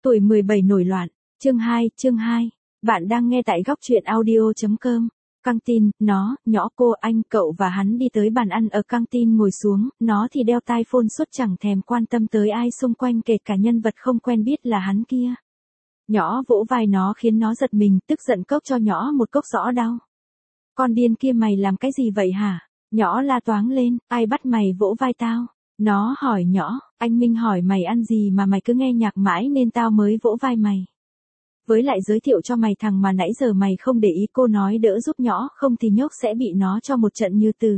Tuổi 17 nổi loạn. Chương 2. Bạn đang nghe tại góc truyện audio.com. Căng tin, nó, nhỏ cô, anh, cậu và hắn đi tới bàn ăn ở căng tin ngồi xuống, nó thì đeo tai phone suốt chẳng thèm quan tâm tới ai xung quanh kể cả nhân vật không quen biết là hắn kia. Nhỏ vỗ vai nó khiến nó giật mình, tức giận cốc cho nhỏ một cốc rõ đau. Con điên kia mày làm cái gì vậy hả? Nhỏ la toáng lên, ai bắt mày vỗ vai tao? Nó hỏi nhỏ, anh Minh hỏi mày ăn gì mà mày cứ nghe nhạc mãi nên tao mới vỗ vai mày. Với lại giới thiệu cho mày thằng mà nãy giờ mày không để ý, cô nói đỡ giúp nhỏ không thì nhóc sẽ bị nó cho một trận như từ.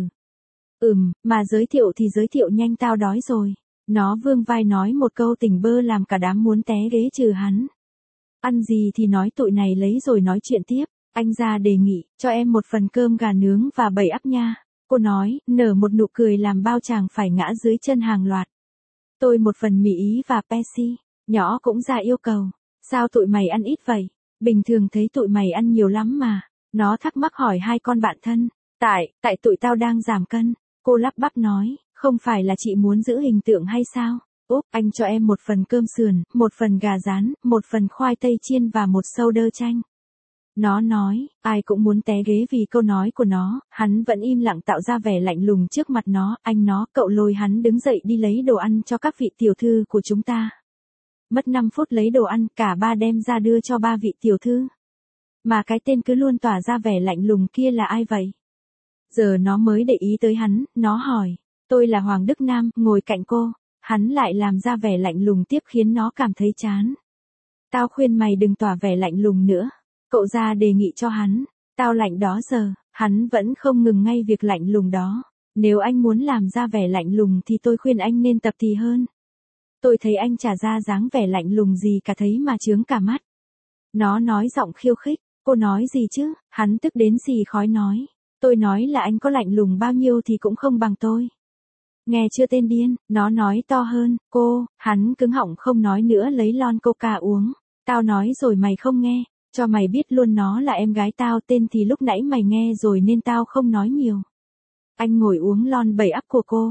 Mà giới thiệu thì giới thiệu nhanh, tao đói rồi. Nó vương vai nói một câu tỉnh bơ làm cả đám muốn té ghế trừ hắn. Ăn gì thì nói, tụi này lấy rồi nói chuyện tiếp. Anh ra đề nghị, cho em một phần cơm gà nướng và 7 ắp nha. Cô nói, nở một nụ cười làm bao chàng phải ngã dưới chân hàng loạt. Tôi một phần mì Ý và Pepsi. Nhỏ cũng ra yêu cầu. Sao tụi mày ăn ít vậy? Bình thường thấy tụi mày ăn nhiều lắm mà. Nó thắc mắc hỏi hai con bạn thân. Tại tụi tao đang giảm cân. Cô lắp bắp nói, không phải là chị muốn giữ hình tượng hay sao? Anh cho em một phần cơm sườn, một phần gà rán, một phần khoai tây chiên và một sâu đơ chanh. Nó nói, ai cũng muốn té ghế vì câu nói của nó, hắn vẫn im lặng tạo ra vẻ lạnh lùng trước mặt nó, cậu lôi hắn đứng dậy đi lấy đồ ăn cho các vị tiểu thư của chúng ta. Mất 5 phút lấy đồ ăn, cả ba đem ra đưa cho ba vị tiểu thư. Mà cái tên cứ luôn tỏa ra vẻ lạnh lùng kia là ai vậy? Giờ nó mới để ý tới hắn, nó hỏi, tôi là Hoàng Đức Nam, ngồi cạnh cô. Hắn lại làm ra vẻ lạnh lùng tiếp khiến nó cảm thấy chán. Tao khuyên mày đừng tỏa vẻ lạnh lùng nữa. Cậu ra đề nghị cho hắn. Tao lạnh đó giờ, hắn vẫn không ngừng ngay việc lạnh lùng đó. Nếu anh muốn làm ra vẻ lạnh lùng thì tôi khuyên anh nên tập thì hơn. Tôi thấy anh chả ra dáng vẻ lạnh lùng gì cả, thấy mà chướng cả mắt. Nó nói giọng khiêu khích. Cô nói gì chứ? Hắn tức đến xì khói nói. Tôi nói là anh có lạnh lùng bao nhiêu thì cũng không bằng tôi. Nghe chưa tên điên? Nó nói to hơn, hắn cứng họng không nói nữa lấy lon coca uống. Tao nói rồi mày không nghe, cho mày biết luôn nó là em gái tao, tên thì lúc nãy mày nghe rồi nên tao không nói nhiều. Anh ngồi uống lon 7 ắp của cô.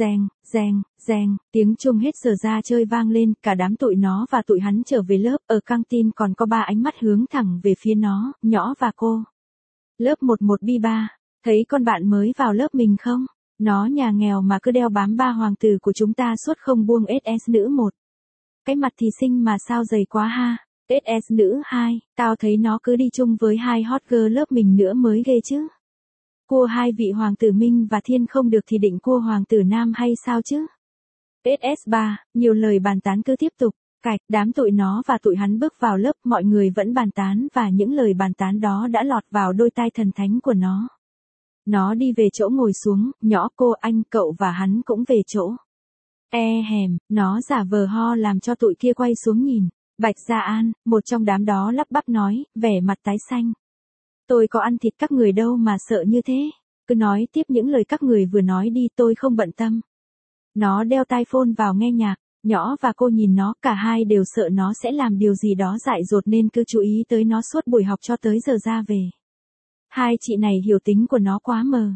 Reng, tiếng chuông hết giờ ra chơi vang lên, cả đám tụi nó và tụi hắn trở về lớp, ở căng tin còn có 3 ánh mắt hướng thẳng về phía nó, nhỏ và cô. Lớp 11B3, thấy con bạn mới vào lớp mình không? Nó nhà nghèo mà cứ đeo bám ba hoàng tử của chúng ta suốt không buông. SS nữ 1. Cái mặt thì xinh mà sao dày quá ha. SS nữ 2, tao thấy nó cứ đi chung với hai hot girl lớp mình nữa mới ghê chứ. Cua hai vị hoàng tử Minh và Thiên không được thì định cua hoàng tử Nam hay sao chứ? SS 3, nhiều lời bàn tán cứ tiếp tục. Đám tụi nó và tụi hắn bước vào lớp, mọi người vẫn bàn tán và những lời bàn tán đó đã lọt vào đôi tai thần thánh của nó. Nó đi về chỗ ngồi xuống, nhỏ, cô, anh, cậu và hắn cũng về chỗ. Nó giả vờ ho làm cho tụi kia quay xuống nhìn. Bạch Gia An, một trong đám đó lắp bắp nói, vẻ mặt tái xanh. Tôi có ăn thịt các người đâu mà sợ như thế. Cứ nói tiếp những lời các người vừa nói đi, tôi không bận tâm. Nó đeo tai phone vào nghe nhạc, nhỏ và cô nhìn nó, cả hai đều sợ nó sẽ làm điều gì đó dại dột nên cứ chú ý tới nó suốt buổi học cho tới giờ ra về. Hai chị này hiểu tính của nó quá mờ.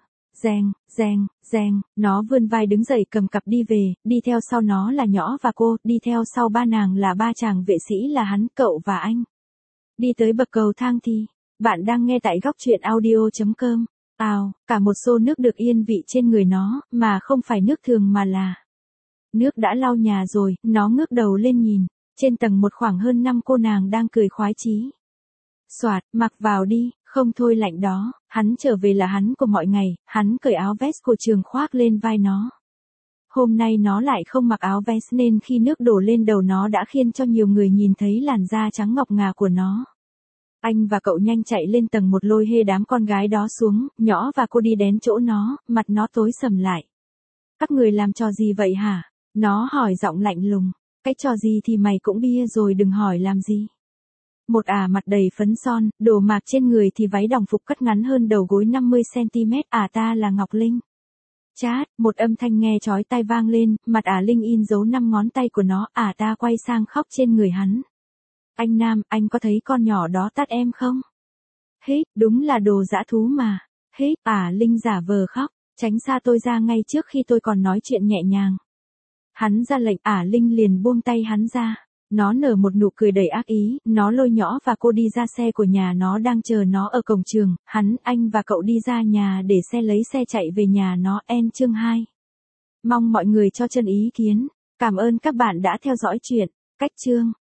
Reng, nó vươn vai đứng dậy cầm cặp đi về, đi theo sau nó là nhỏ và cô, đi theo sau ba nàng là ba chàng vệ sĩ là hắn, cậu và anh. Đi tới bậc cầu thang thì, bạn đang nghe tại góc truyện audio.com. Cả một xô nước được yên vị trên người nó, mà không phải nước thường mà là nước đã lau nhà rồi. Nó ngước đầu lên nhìn, trên tầng 1 khoảng hơn 5 cô nàng đang cười khoái chí. Soạt, mặc vào đi, không thôi lạnh đó. Hắn trở về là hắn của mọi ngày, hắn cởi áo vest của trường khoác lên vai nó. Hôm nay nó lại không mặc áo vest nên khi nước đổ lên đầu nó đã khiến cho nhiều người nhìn thấy làn da trắng ngọc ngà của nó. Anh và cậu nhanh chạy lên tầng 1 lôi hê đám con gái đó xuống, nhỏ và cô đi đến chỗ nó, mặt nó tối sầm lại. Các người làm trò gì vậy hả? Nó hỏi giọng lạnh lùng. Cái trò gì thì mày cũng bia rồi, đừng hỏi làm gì. Một mặt đầy phấn son, đồ mạc trên người thì váy đồng phục cắt ngắn hơn đầu gối 50cm. Ta là Ngọc Linh. Chát, một âm thanh nghe chói tai vang lên, mặt Linh in dấu 5 ngón tay của nó. Ta quay sang khóc trên người hắn. Anh Nam, anh có thấy con nhỏ đó tát em không? Đúng là đồ dã thú mà. Linh giả vờ khóc, tránh xa tôi ra ngay trước khi tôi còn nói chuyện nhẹ nhàng. Hắn ra lệnh, Linh liền buông tay hắn ra. Nó nở một nụ cười đầy ác ý, nó lôi Nhõ và cô đi ra xe của nhà nó đang chờ nó ở cổng trường, anh và cậu đi ra nhà để xe lấy xe chạy về nhà nó. End chương 2. Mong mọi người cho chân ý kiến. Cảm ơn các bạn đã theo dõi chuyện. Cách chương.